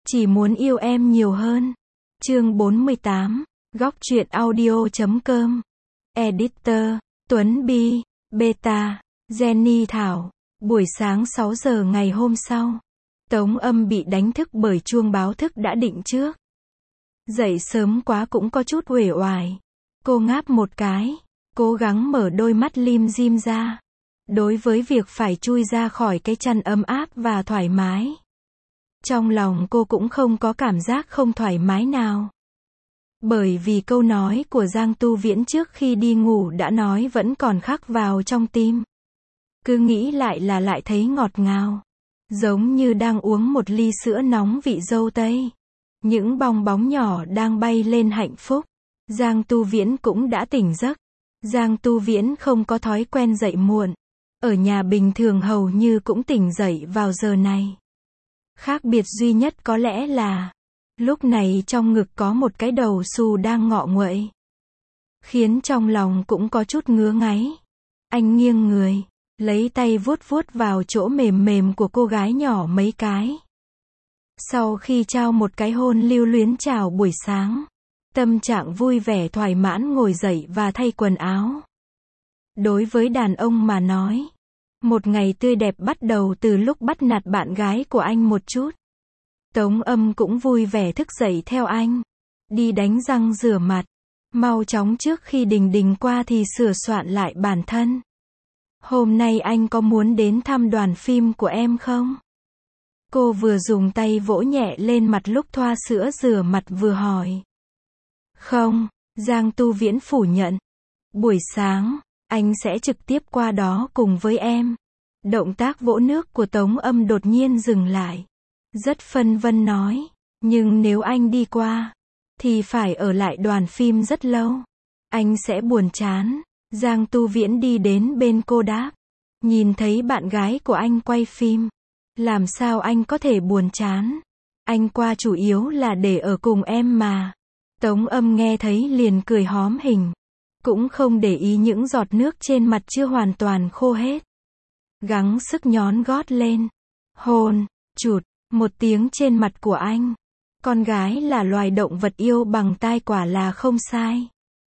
Chỉ muốn yêu em nhiều hơn. Chương 48. Góc truyện audio.com. Editor: Tuấn Bi, Beta, Jenny Thảo. Buổi sáng 6 giờ ngày hôm sau, Tống Âm bị đánh thức bởi chuông báo thức đã định trước. Dậy sớm quá cũng có chút uể oải. Cô ngáp một cái, cố gắng mở đôi mắt lim dim ra. Đối với việc phải chui ra khỏi cái chăn ấm áp và thoải mái, trong lòng cô cũng không có cảm giác không thoải mái nào. Bởi vì câu nói của Giang Tu Viễn trước khi đi ngủ đã nói vẫn còn khắc vào trong tim. Cứ nghĩ lại là lại thấy ngọt ngào. Giống như đang uống một ly sữa nóng vị dâu tây. Những bong bóng nhỏ đang bay lên hạnh phúc. Giang Tu Viễn cũng đã tỉnh giấc. Giang Tu Viễn không có thói quen dậy muộn. Ở nhà bình thường hầu như cũng tỉnh dậy vào giờ này. Khác biệt duy nhất có lẽ là lúc này trong ngực có một cái đầu xù đang ngọ nguậy, khiến trong lòng cũng có chút ngứa ngáy. Anh nghiêng người, lấy tay vuốt vuốt vào chỗ mềm mềm của cô gái nhỏ mấy cái. Sau khi trao một cái hôn lưu luyến chào buổi sáng, tâm trạng vui vẻ thoải mãn ngồi dậy và thay quần áo. Đối với đàn ông mà nói, một ngày tươi đẹp bắt đầu từ lúc bắt nạt bạn gái của anh một chút. Tống Âm cũng vui vẻ thức dậy theo anh. Đi đánh răng rửa mặt. Mau chóng trước khi Đình Đình qua thì sửa soạn lại bản thân. Hôm nay anh có muốn đến thăm đoàn phim của em không? Cô vừa dùng tay vỗ nhẹ lên mặt lúc thoa sữa rửa mặt vừa hỏi. Không, Giang Tu Viễn phủ nhận. Buổi sáng, anh sẽ trực tiếp qua đó cùng với em. Động tác vỗ nước của Tống Âm đột nhiên dừng lại. Rất phân vân nói, nhưng nếu anh đi qua, thì phải ở lại đoàn phim rất lâu. Anh sẽ buồn chán. Giang Tu Viễn đi đến bên cô đáp. Nhìn thấy bạn gái của anh quay phim, làm sao anh có thể buồn chán? Anh qua chủ yếu là để ở cùng em mà. Tống Âm nghe thấy liền cười hóm hình. Cũng không để ý những giọt nước trên mặt chưa hoàn toàn khô hết. Gắng sức nhón gót lên. Hôn, chụt, một tiếng trên mặt của anh. Con gái là loài động vật yêu bằng tai quả là không sai.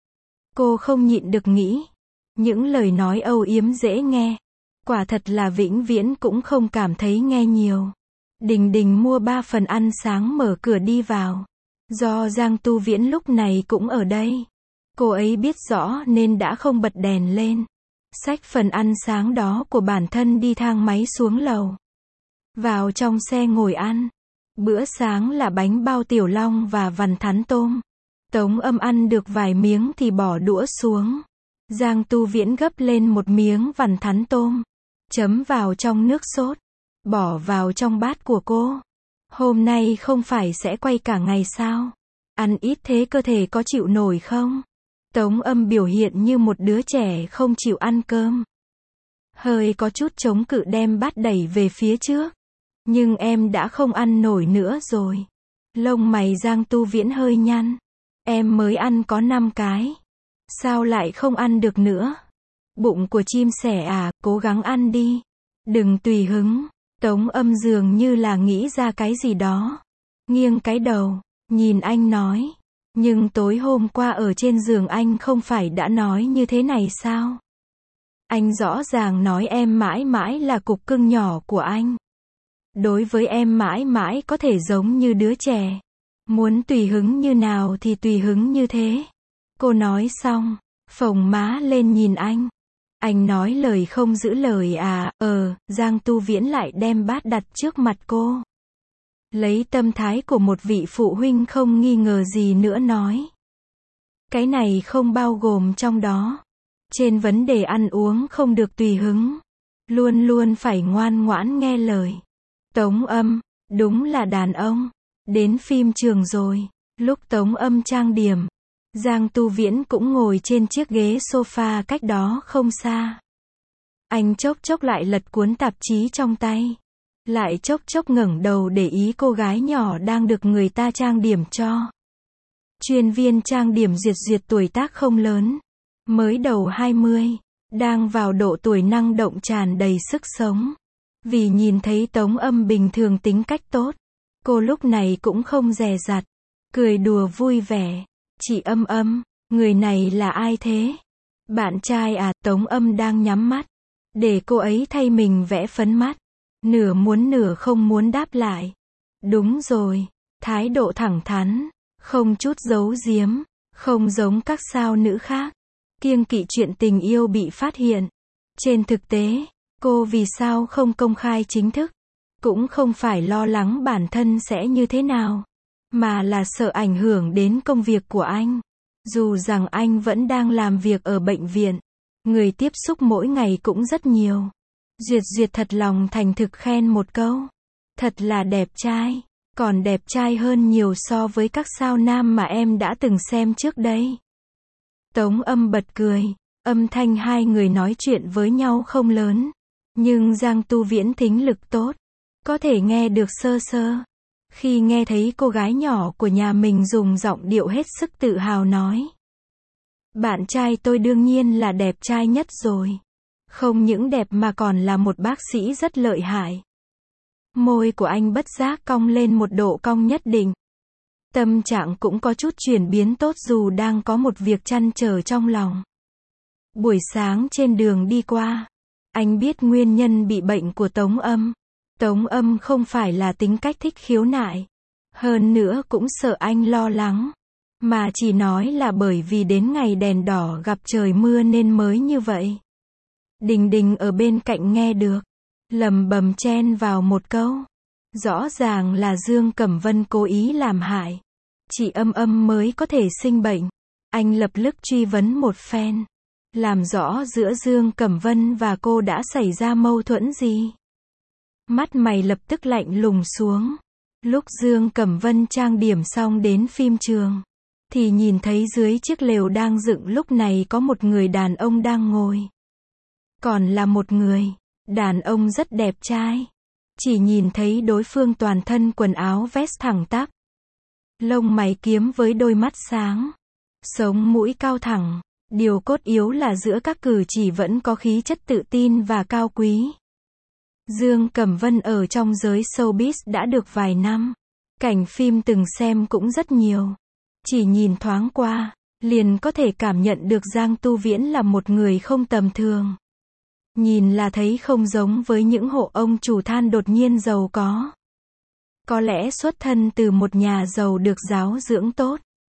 Cô không nhịn được nghĩ. Những lời nói âu yếm dễ nghe. Quả thật là vĩnh viễn cũng không cảm thấy nghe nhiều. Đình Đình mua 3 phần ăn sáng mở cửa đi vào. Do Giang Tu Viễn lúc này cũng ở đây. Cô ấy biết rõ nên đã không bật đèn lên. Xách phần ăn sáng đó của bản thân đi thang máy xuống lầu. Vào trong xe ngồi ăn. Bữa sáng là bánh bao tiểu long và vằn thắn tôm. Tống Âm ăn được vài miếng thì bỏ đũa xuống. Giang Tu Viễn gấp lên một miếng vằn thắn tôm. Chấm vào trong nước sốt. Bỏ vào trong bát của cô. Hôm nay không phải sẽ quay cả ngày sao? Ăn ít thế cơ thể có chịu nổi không? Tống Âm biểu hiện như một đứa trẻ không chịu ăn cơm. Hơi có chút chống cự đem bát đẩy về phía trước. Nhưng em đã không ăn nổi nữa rồi. Lông mày Giang Tu Viễn hơi nhăn. Em mới ăn có 5 cái. Sao lại không ăn được nữa? Bụng của chim sẻ à, cố gắng ăn đi. Đừng tùy hứng. Tống Âm dường như là nghĩ ra cái gì đó. Nghiêng cái đầu, nhìn anh nói. Nhưng tối hôm qua ở trên giường anh không phải đã nói như thế này sao? Anh rõ ràng nói em mãi mãi là cục cưng nhỏ của anh. Đối với em mãi mãi có thể giống như đứa trẻ. Muốn tùy hứng như nào thì tùy hứng như thế. Cô nói xong, phồng má lên nhìn anh. Anh nói lời không giữ lời à? Giang Tu Viễn lại đem bát đặt trước mặt cô. Lấy tâm thái của một vị phụ huynh không nghi ngờ gì nữa nói. Cái này không bao gồm trong đó. Trên vấn đề ăn uống không được tùy hứng. Luôn luôn phải ngoan ngoãn nghe lời. Tống Âm, đúng là đàn ông. Đến phim trường rồi. Lúc Tống Âm trang điểm, Giang Tu Viễn cũng ngồi trên chiếc ghế sofa cách đó không xa. Anh chốc chốc lại lật cuốn tạp chí trong tay. Lại chốc chốc ngẩng đầu để ý cô gái nhỏ đang được người ta trang điểm cho. Chuyên viên trang điểm duyệt duyệt tuổi tác không lớn. Mới đầu 20. Đang vào độ tuổi năng động tràn đầy sức sống. Vì nhìn thấy Tống Âm bình thường tính cách tốt. Cô lúc này cũng không dè dặt, cười đùa vui vẻ. Chị Âm, người này là ai thế? Bạn trai à? Tống Âm đang nhắm mắt, để cô ấy thay mình vẽ phấn mắt. Nửa muốn nửa không muốn đáp lại. Đúng rồi, thái độ thẳng thắn, không chút giấu giếm, không giống các sao nữ khác, kiêng kỵ chuyện tình yêu bị phát hiện. Trên thực tế, cô vì sao không công khai chính thức? Cũng không phải lo lắng bản thân sẽ như thế nào, mà là sợ ảnh hưởng đến công việc của anh. Dù rằng anh vẫn đang làm việc ở bệnh viện, người tiếp xúc mỗi ngày cũng rất nhiều. Duyệt thật lòng thành thực khen một câu. Thật là đẹp trai, còn đẹp trai hơn nhiều so với các sao nam mà em đã từng xem trước đây. Tống Âm bật cười, âm thanh hai người nói chuyện với nhau không lớn, nhưng Giang Tu Viễn thính lực tốt, có thể nghe được sơ sơ. Khi nghe thấy cô gái nhỏ của nhà mình dùng giọng điệu hết sức tự hào nói: bạn trai tôi đương nhiên là đẹp trai nhất rồi. Không những đẹp mà còn là một bác sĩ rất lợi hại. Môi của anh bất giác cong lên một độ cong nhất định. Tâm trạng cũng có chút chuyển biến tốt dù đang có một việc trăn trở trong lòng. Buổi sáng trên đường đi qua, anh biết nguyên nhân bị bệnh của Tống Âm. Tống Âm không phải là tính cách thích khiếu nại. Hơn nữa cũng sợ anh lo lắng. Mà chỉ nói là bởi vì đến ngày đèn đỏ gặp trời mưa nên mới như vậy. Đình ở bên cạnh nghe được, lầm bầm chen vào một câu. Rõ ràng là Dương Cẩm Vân cố ý làm hại. Chị Âm mới có thể sinh bệnh. Anh lập tức truy vấn một phen, làm rõ giữa Dương Cẩm Vân và cô đã xảy ra mâu thuẫn gì. Mắt mày lập tức lạnh lùng xuống. Lúc Dương Cẩm Vân trang điểm xong đến phim trường, thì nhìn thấy dưới chiếc lều đang dựng lúc này có một người đàn ông đang ngồi. Còn là một người đàn ông rất đẹp trai. Chỉ nhìn thấy đối phương toàn thân quần áo vest thẳng tắp, lông mày kiếm với đôi mắt sáng, sống mũi cao thẳng. Điều cốt yếu là giữa các cử chỉ vẫn có khí chất tự tin và cao quý. Dương Cẩm Vân ở trong giới showbiz đã được vài năm. Cảnh phim từng xem cũng rất nhiều. Chỉ nhìn thoáng qua, liền có thể cảm nhận được Giang Tu Viễn là một người không tầm thường. Nhìn là thấy không giống với những hộ ông chủ than đột nhiên giàu có. Có lẽ xuất thân từ một nhà giàu được giáo dưỡng tốt.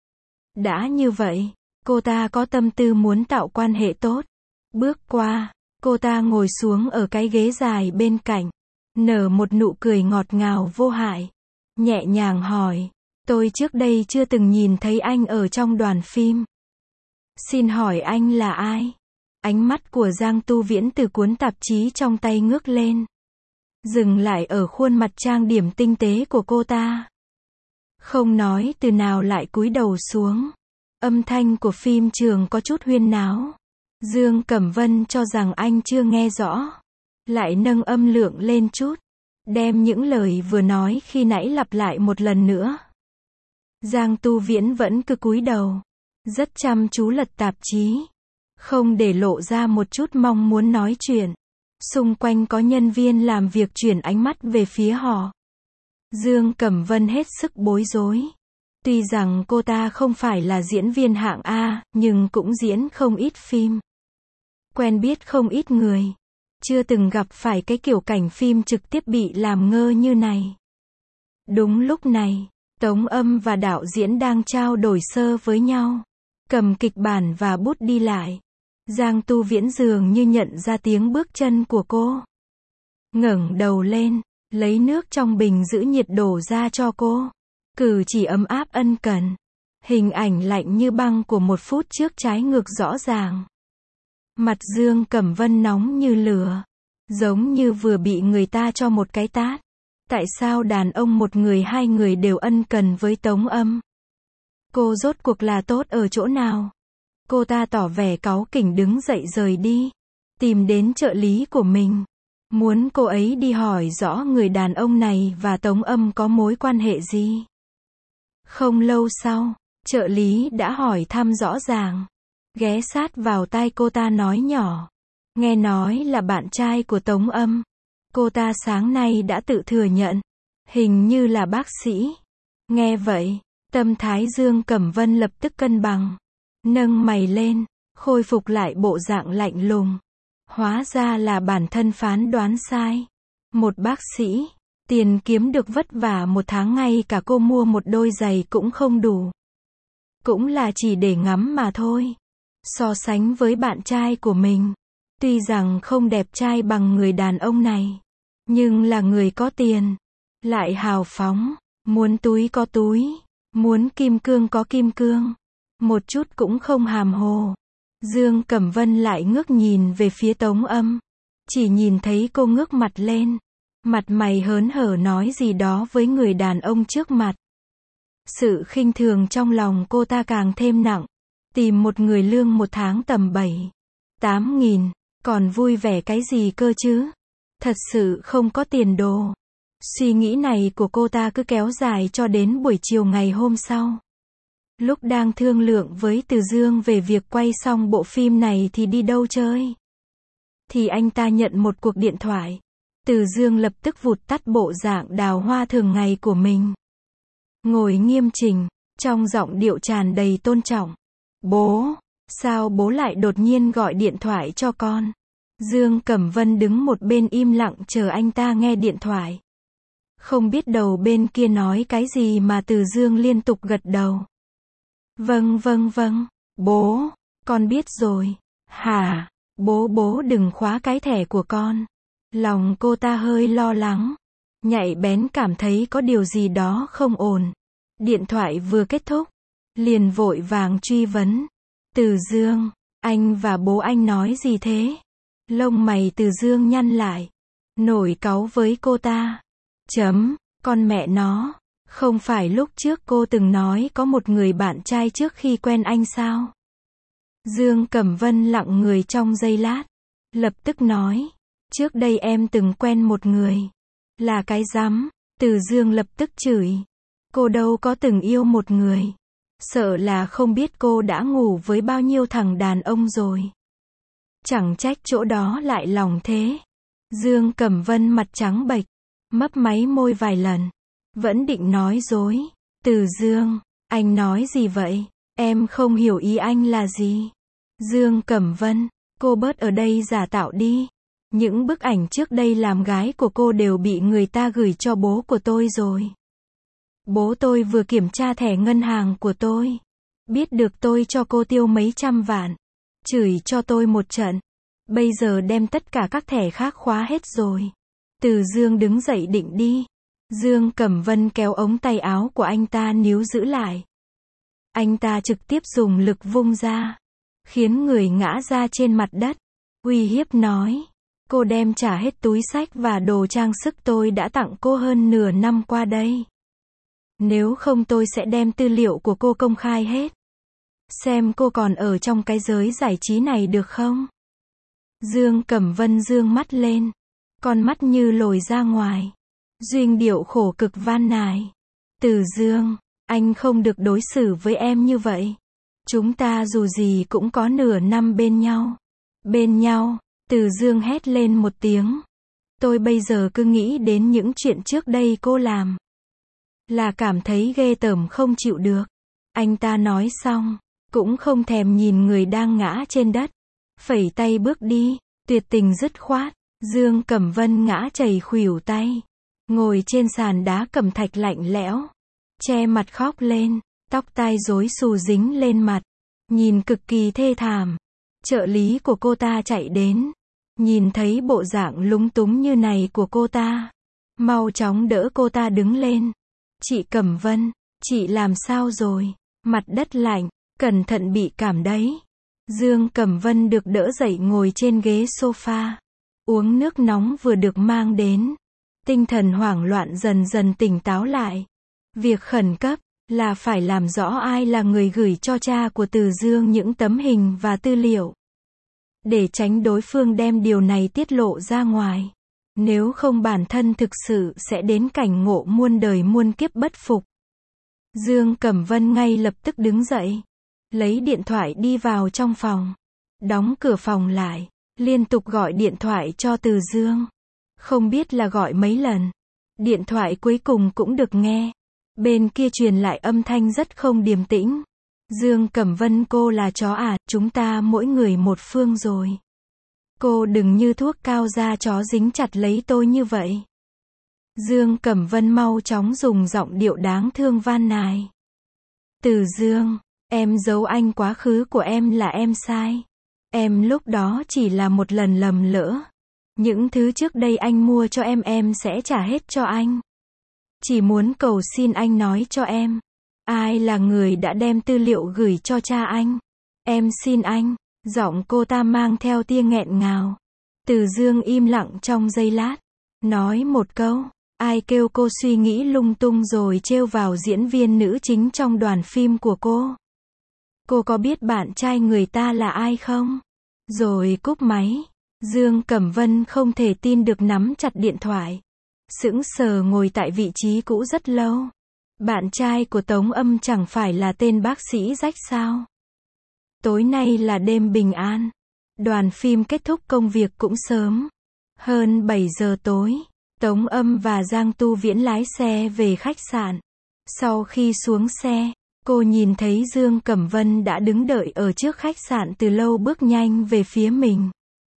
Đã như vậy, cô ta có tâm tư muốn tạo quan hệ tốt. Bước qua, cô ta ngồi xuống ở cái ghế dài bên cạnh, nở một nụ cười ngọt ngào vô hại, nhẹ nhàng hỏi: tôi trước đây chưa từng nhìn thấy anh ở trong đoàn phim. Xin hỏi anh là ai? Ánh mắt của Giang Tu Viễn từ cuốn tạp chí trong tay ngước lên, dừng lại ở khuôn mặt trang điểm tinh tế của cô ta. Không nói từ nào lại cúi đầu xuống. Âm thanh của phim trường có chút huyên náo. Dương Cẩm Vân cho rằng anh chưa nghe rõ, lại nâng âm lượng lên chút, đem những lời vừa nói khi nãy lặp lại một lần nữa. Giang Tu Viễn vẫn cứ cúi đầu, rất chăm chú lật tạp chí, không để lộ ra một chút mong muốn nói chuyện. Xung quanh có nhân viên làm việc chuyển ánh mắt về phía họ. Dương Cẩm Vân hết sức bối rối. Tuy rằng cô ta không phải là diễn viên hạng A, nhưng cũng diễn không ít phim. Quen biết không ít người. Chưa từng gặp phải cái kiểu cảnh phim trực tiếp bị làm ngơ như này. Đúng lúc này, Tống Âm và đạo diễn đang trao đổi sơ với nhau. Cầm kịch bản và bút đi lại. Giang Tu Viễn dường như nhận ra tiếng bước chân của cô. Ngẩng đầu lên, lấy nước trong bình giữ nhiệt đổ ra cho cô. Cử chỉ ấm áp ân cần. Hình ảnh lạnh như băng của một phút trước trái ngược rõ ràng. Mặt Dương Cẩm Vân nóng như lửa, giống như vừa bị người ta cho một cái tát. Tại sao đàn ông một người hai người đều ân cần với Tống Âm? Cô rốt cuộc là tốt ở chỗ nào? Cô ta tỏ vẻ cáu kỉnh đứng dậy rời đi, tìm đến trợ lý của mình, muốn cô ấy đi hỏi rõ người đàn ông này và Tống Âm có mối quan hệ gì. Không lâu sau, trợ lý đã hỏi thăm rõ ràng, ghé sát vào tai cô ta nói nhỏ: nghe nói là bạn trai của Tống Âm. Cô ta sáng nay đã tự thừa nhận, Hình như là bác sĩ. Nghe vậy, tâm thái Dương Cẩm Vân lập tức cân bằng. Nâng mày lên, khôi phục lại bộ dạng lạnh lùng. Hóa ra là bản thân phán đoán sai. Một bác sĩ, tiền kiếm được vất vả một tháng ngay cả cô mua một đôi giày cũng không đủ. Cũng là chỉ để ngắm mà thôi. So sánh với bạn trai của mình, tuy rằng không đẹp trai bằng người đàn ông này, nhưng là người có tiền, lại hào phóng, muốn túi có túi, muốn kim cương có kim cương, một chút cũng không hàm hồ. Dương Cẩm Vân lại ngước nhìn về phía Tống Âm, chỉ nhìn thấy cô ngước mặt lên, mặt mày hớn hở nói gì đó với người đàn ông trước mặt. Sự khinh thường trong lòng cô ta càng thêm nặng. Tìm một người lương một tháng tầm 7-8 nghìn, còn vui vẻ cái gì cơ chứ? Thật sự không có tiền đồ. Suy nghĩ này của cô ta cứ kéo dài cho đến buổi chiều ngày hôm sau. Lúc đang thương lượng với Từ Dương về việc quay xong bộ phim này thì đi đâu chơi, thì anh ta nhận một cuộc điện thoại. Từ Dương lập tức vụt tắt bộ dạng đào hoa thường ngày của mình. Ngồi nghiêm chỉnh, trong giọng điệu tràn đầy tôn trọng. Bố, sao bố lại đột nhiên gọi điện thoại cho con? Dương Cẩm Vân đứng một bên im lặng chờ anh ta nghe điện thoại. Không biết đầu bên kia nói cái gì mà Từ Dương liên tục gật đầu. Vâng, bố, con biết rồi. Hả? Bố đừng khóa cái thẻ của con. Lòng cô ta hơi lo lắng, nhạy bén cảm thấy có điều gì đó không ổn. Điện thoại vừa kết thúc, liền vội vàng truy vấn. Từ Dương, anh và bố anh nói gì thế? Lông mày Từ Dương nhăn lại, nổi cáu với cô ta. Con mẹ nó, không phải lúc trước cô từng nói có một người bạn trai trước khi quen anh sao? Dương Cẩm Vân lặng người trong giây lát, lập tức nói, trước đây em từng quen một người. Là cái rắm? Từ Dương lập tức chửi. Cô đâu có từng yêu một người. Sợ là không biết cô đã ngủ với bao nhiêu thằng đàn ông rồi. Chẳng trách chỗ đó lại lòng thế. Dương Cẩm Vân mặt trắng bệch, mấp máy môi vài lần, vẫn định nói dối. Từ Dương, anh nói gì vậy? Em không hiểu ý anh là gì. Dương Cẩm Vân, cô bớt ở đây giả tạo đi. Những bức ảnh trước đây làm gái của cô đều bị người ta gửi cho bố của tôi rồi. Bố tôi vừa kiểm tra thẻ ngân hàng của tôi, biết được tôi cho cô tiêu mấy trăm vạn, chửi cho tôi một trận. Bây giờ đem tất cả các thẻ khác khóa hết rồi. Từ Dương đứng dậy định đi. Dương Cẩm Vân kéo ống tay áo của anh ta níu giữ lại. Anh ta trực tiếp dùng lực vung ra, khiến người ngã ra trên mặt đất, uy hiếp nói. Cô đem trả hết túi xách và đồ trang sức tôi đã tặng cô hơn nửa năm qua đây. Nếu không tôi sẽ đem tư liệu của cô công khai hết. Xem cô còn ở trong cái giới giải trí này được không? Dương Cẩm Vân dương mắt lên, con mắt như lồi ra ngoài. Duyên điệu khổ cực van nài. Từ Dương, anh không được đối xử với em như vậy. Chúng ta dù gì cũng có nửa năm bên nhau. Bên nhau, Từ Dương hét lên một tiếng. Tôi bây giờ cứ nghĩ đến những chuyện trước đây cô làm, là cảm thấy ghê tởm không chịu được. Anh ta nói xong, cũng không thèm nhìn người đang ngã trên đất, phẩy tay bước đi, tuyệt tình dứt khoát. Dương Cẩm Vân ngã chảy khuỷu tay, ngồi trên sàn đá cẩm thạch lạnh lẽo, che mặt khóc lên, tóc tai rối xù dính lên mặt, nhìn cực kỳ thê thảm. Trợ lý của cô ta chạy đến, nhìn thấy bộ dạng lúng túng như này của cô ta, mau chóng đỡ cô ta đứng lên. Chị Cẩm Vân, chị làm sao rồi? Mặt đất lạnh, cẩn thận bị cảm đấy. Dương Cẩm Vân được đỡ dậy ngồi trên ghế sofa, uống nước nóng vừa được mang đến. Tinh thần hoảng loạn dần dần tỉnh táo lại. Việc khẩn cấp là phải làm rõ ai là người gửi cho cha của Từ Dương những tấm hình và tư liệu, để tránh đối phương đem điều này tiết lộ ra ngoài. Nếu không bản thân thực sự sẽ đến cảnh ngộ muôn đời muôn kiếp bất phục. Dương Cẩm Vân ngay lập tức đứng dậy, lấy điện thoại đi vào trong phòng, đóng cửa phòng lại, liên tục gọi điện thoại cho Từ Dương. Không biết là gọi mấy lần, Điện thoại cuối cùng cũng được nghe. Bên kia truyền lại âm thanh rất không điềm tĩnh. Dương Cẩm Vân, cô là chó à, chúng ta mỗi người một phương rồi. Cô đừng như thuốc cao da chó dính chặt lấy tôi như vậy. Dương Cẩm Vân mau chóng dùng giọng điệu đáng thương van nài. Từ Dương, em giấu anh quá khứ của em là em sai. Em lúc đó chỉ là một lần lầm lỡ. Những thứ trước đây anh mua cho em sẽ trả hết cho anh. Chỉ muốn cầu xin anh nói cho em. Ai là người đã đem tư liệu gửi cho cha anh? Em xin anh. Giọng cô ta mang theo tia nghẹn ngào. Từ Dương im lặng trong giây lát. Nói một câu. Ai kêu cô suy nghĩ lung tung rồi trêu vào diễn viên nữ chính trong đoàn phim của cô? Cô có biết bạn trai người ta là ai không? Rồi cúp máy. Dương Cẩm Vân không thể tin được nắm chặt điện thoại. Sững sờ ngồi tại vị trí cũ rất lâu. Bạn trai của Tống Âm chẳng phải là tên bác sĩ rách sao? Tối nay là đêm bình an. Đoàn phim kết thúc công việc cũng sớm. Hơn 7 giờ tối, Tống Âm và Giang Tu Viễn lái xe về khách sạn. Sau khi xuống xe, cô nhìn thấy Dương Cẩm Vân đã đứng đợi ở trước khách sạn từ lâu bước nhanh về phía mình.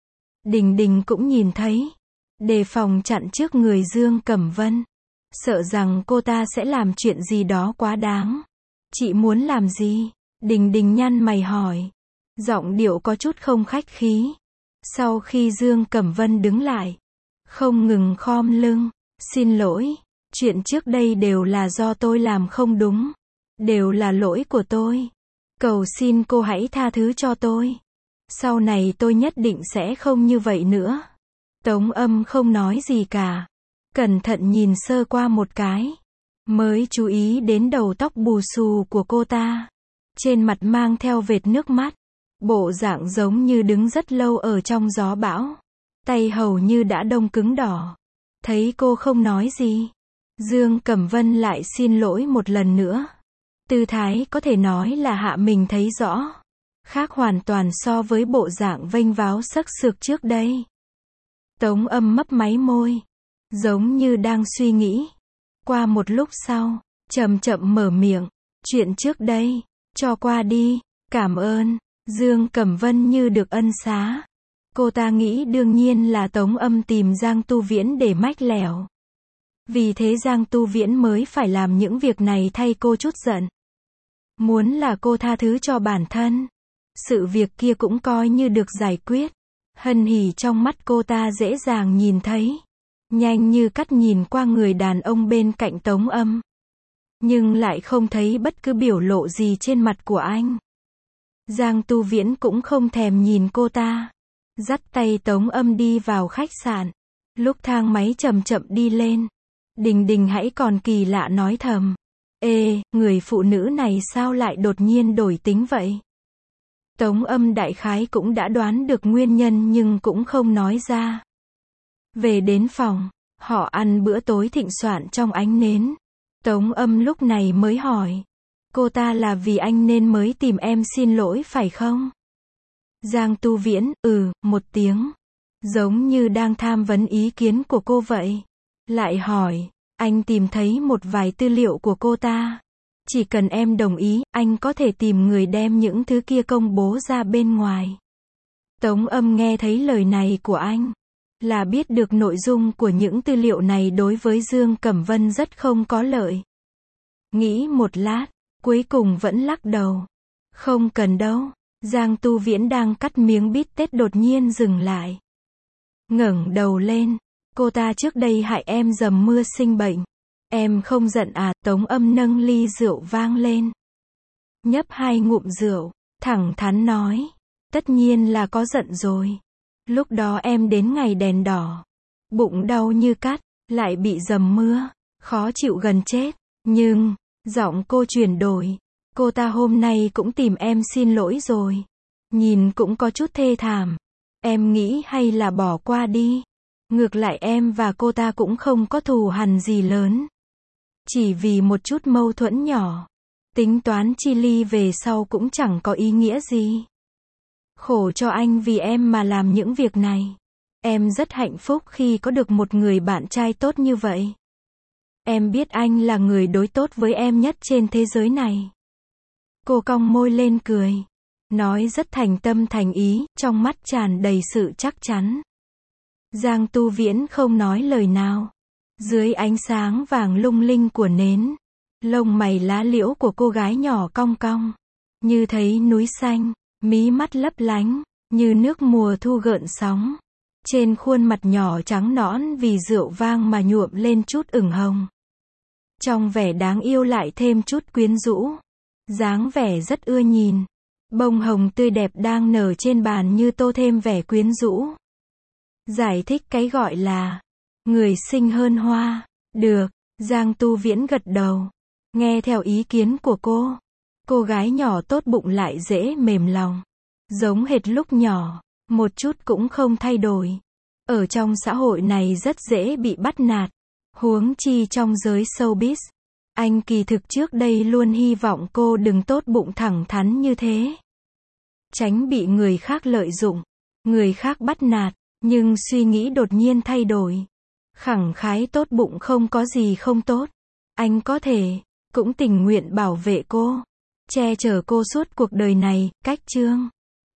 Đình Đình cũng nhìn thấy. Đề phòng chặn trước người Dương Cẩm Vân. Sợ rằng cô ta sẽ làm chuyện gì đó quá đáng. Chị muốn làm gì? Đình Đình nhăn mày hỏi. Giọng điệu có chút không khách khí. Sau khi Dương Cẩm Vân đứng lại, không ngừng khom lưng. Xin lỗi, chuyện trước đây đều là do tôi làm không đúng. Đều là lỗi của tôi. Cầu xin cô hãy tha thứ cho tôi. Sau này tôi nhất định sẽ không như vậy nữa. Tống Âm không nói gì cả. Cẩn thận nhìn sơ qua một cái. Mới chú ý đến đầu tóc bù xù của cô ta. Trên mặt mang theo vệt nước mắt. Bộ dạng giống như đứng rất lâu ở trong gió bão. Tay hầu như đã đông cứng đỏ. Thấy cô không nói gì, Dương Cẩm Vân lại xin lỗi một lần nữa. Tư thái có thể nói là hạ mình thấy rõ. Khác hoàn toàn so với bộ dạng vênh váo sắc sược trước đây. Tống Âm mấp máy môi. Giống như đang suy nghĩ. Qua một lúc sau, chậm chậm mở miệng. Chuyện trước đây, cho qua đi, cảm ơn. Dương Cẩm Vân như được ân xá. Cô ta nghĩ đương nhiên là Tống Âm tìm Giang Tu Viễn để mách lẻo. Vì thế Giang Tu Viễn mới phải làm những việc này thay cô chút giận. Muốn là cô tha thứ cho bản thân. Sự việc kia cũng coi như được giải quyết. Hân hỉ trong mắt cô ta dễ dàng nhìn thấy. Nhanh như cắt nhìn qua người đàn ông bên cạnh Tống Âm. Nhưng lại không thấy bất cứ biểu lộ gì trên mặt của anh. Giang Tu Viễn cũng không thèm nhìn cô ta. Dắt tay Tống Âm đi vào khách sạn. Lúc thang máy chậm chậm đi lên, Đình Đình hãy còn kỳ lạ nói thầm. Ê, người phụ nữ này sao lại đột nhiên đổi tính vậy? Tống Âm đại khái cũng đã đoán được nguyên nhân nhưng cũng không nói ra. Về đến phòng, họ ăn bữa tối thịnh soạn trong ánh nến. Tống Âm lúc này mới hỏi. Cô ta là vì anh nên mới tìm em xin lỗi phải không? Giang Tu Viễn, một tiếng. Giống như đang tham vấn ý kiến của cô vậy. Lại hỏi, anh tìm thấy một vài tư liệu của cô ta. Chỉ cần em đồng ý, anh có thể tìm người đem những thứ kia công bố ra bên ngoài. Tống Âm nghe thấy lời này của anh, là biết được nội dung của những tư liệu này đối với Dương Cẩm Vân rất không có lợi. Nghĩ một lát, cuối cùng vẫn lắc đầu. Không cần đâu. Giang Tu Viễn đang cắt miếng bít tết đột nhiên dừng lại. Ngẩng đầu lên. Cô ta trước đây hại em dầm mưa sinh bệnh. Em không giận à? Tống Âm nâng ly rượu vang lên. Nhấp 2 ngụm rượu, thẳng thắn nói. Tất nhiên là có giận rồi. Lúc đó em đến ngày đèn đỏ. Bụng đau như cắt, lại bị dầm mưa. Khó chịu gần chết. Nhưng, giọng cô chuyển đổi. Cô ta hôm nay cũng tìm em xin lỗi rồi. Nhìn cũng có chút thê thảm. Em nghĩ hay là bỏ qua đi. Ngược lại em và cô ta cũng không có thù hằn gì lớn. Chỉ vì một chút mâu thuẫn nhỏ. Tính toán chi ly về sau cũng chẳng có ý nghĩa gì. Khổ cho anh vì em mà làm những việc này. Em rất hạnh phúc khi có được một người bạn trai tốt như vậy. Em biết anh là người đối tốt với em nhất trên thế giới này. Cô cong môi lên cười. Nói rất thành tâm thành ý, trong mắt tràn đầy sự chắc chắn. Giang Tu Viễn không nói lời nào. Dưới ánh sáng vàng lung linh của nến, lông mày lá liễu của cô gái nhỏ cong cong. Như thấy núi xanh, mí mắt lấp lánh, như nước mùa thu gợn sóng. Trên khuôn mặt nhỏ trắng nõn vì rượu vang mà nhuộm lên chút ửng hồng. Trong vẻ đáng yêu lại thêm chút quyến rũ. Dáng vẻ rất ưa nhìn. Bông hồng tươi đẹp đang nở trên bàn như tô thêm vẻ quyến rũ. Giải thích cái gọi là người xinh hơn hoa. Được, Giang Tu Viễn gật đầu. Nghe theo ý kiến của cô. Cô gái nhỏ tốt bụng lại dễ mềm lòng. Giống hệt lúc nhỏ, một chút cũng không thay đổi. Ở trong xã hội này rất dễ bị bắt nạt. Huống chi trong giới showbiz. Anh kỳ thực trước đây luôn hy vọng cô đừng tốt bụng thẳng thắn như thế. Tránh bị người khác lợi dụng, người khác bắt nạt, nhưng suy nghĩ đột nhiên thay đổi. Khẳng khái tốt bụng không có gì không tốt. Anh có thể, cũng tình nguyện bảo vệ cô, che chở cô suốt cuộc đời này. Cách chương